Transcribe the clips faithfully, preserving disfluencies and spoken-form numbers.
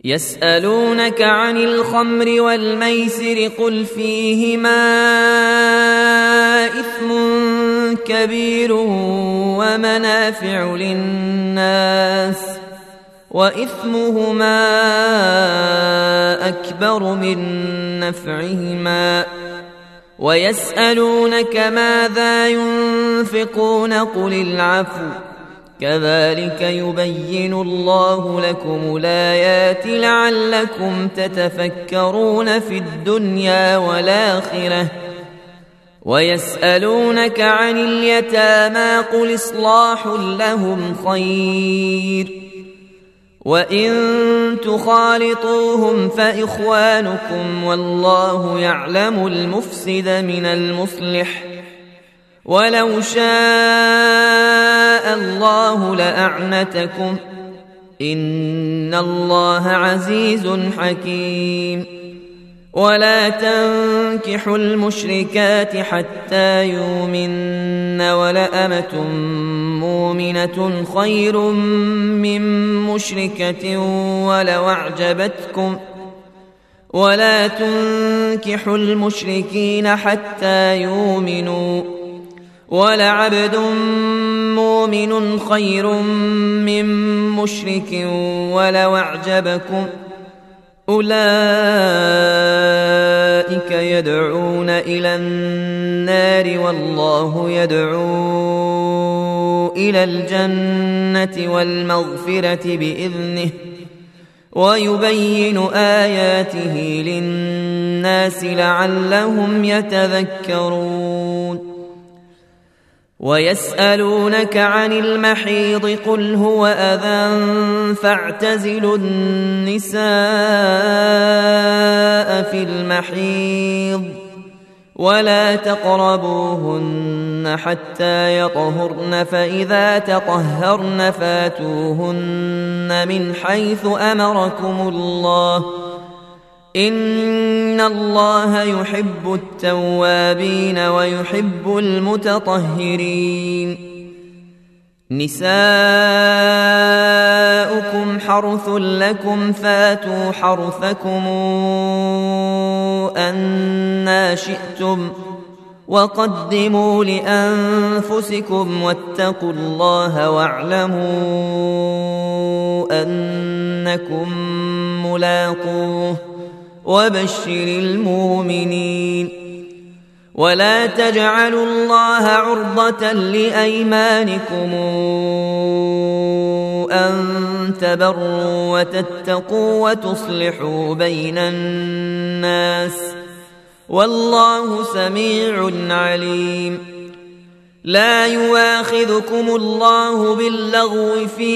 يسألونك عن الخمر والميسر قل فيهما إثم كبير ومنافع للناس وإثمهما أكبر من نفعهما ويسألونك ماذا ينفقون قل العفو كذلك يبين الله لكم الآيات لعلكم تتفكرون في الدنيا والآخرة ويسألونك عن اليتامى قل إصلاح لهم خير وإن تخالطوهم فإخوانكم والله يعلم المفسد من المصلح ولو شاء الله لأعنتكم إن الله عزيز حكيم ولا تنكحوا المشركات حتى يؤمن ولأمة مؤمنة خير من مشركة ولو أعجبتكم ولا تنكحوا المشركين حتى يؤمنوا ولعبد مؤمن خير من مشرك ولو أعجبكم أولئك يدعون إلى النار والله يدعو إلى الجنة والمغفرة بإذنه ويبين آياته للناس لعلهم يتذكرون ويسألونك عن المحيض قل هو أذى فاعتزلوا النساء في المحيض ولا تقربوهن حتى يطهرن فإذا تطهرن فاتوهن من حيث أمركم الله إن الله يحب التوابين ويحب المتطهرين نساؤكم حرث لكم فاتوا حرثكم أنى شئتم وقدموا لأنفسكم واتقوا الله واعلموا أنكم ملاقوه وبشر المؤمنين ولا تجعلوا الله عرضة لأيمانكم أن تبروا وتتقوا وتصلحوا بين الناس والله سميع عليم لا يواخذكم الله باللغو في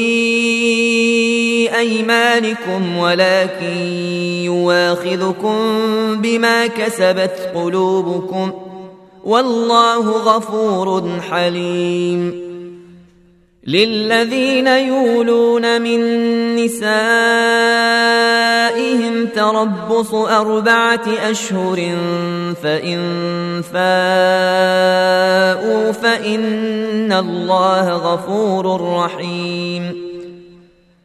أيمانكم ولكن يواخذكم بما كسبت قلوبكم والله غفور حليم للذين يولون من نسائهم تربص أربعة أشهر فإن فاءوا فإن الله غفور رحيم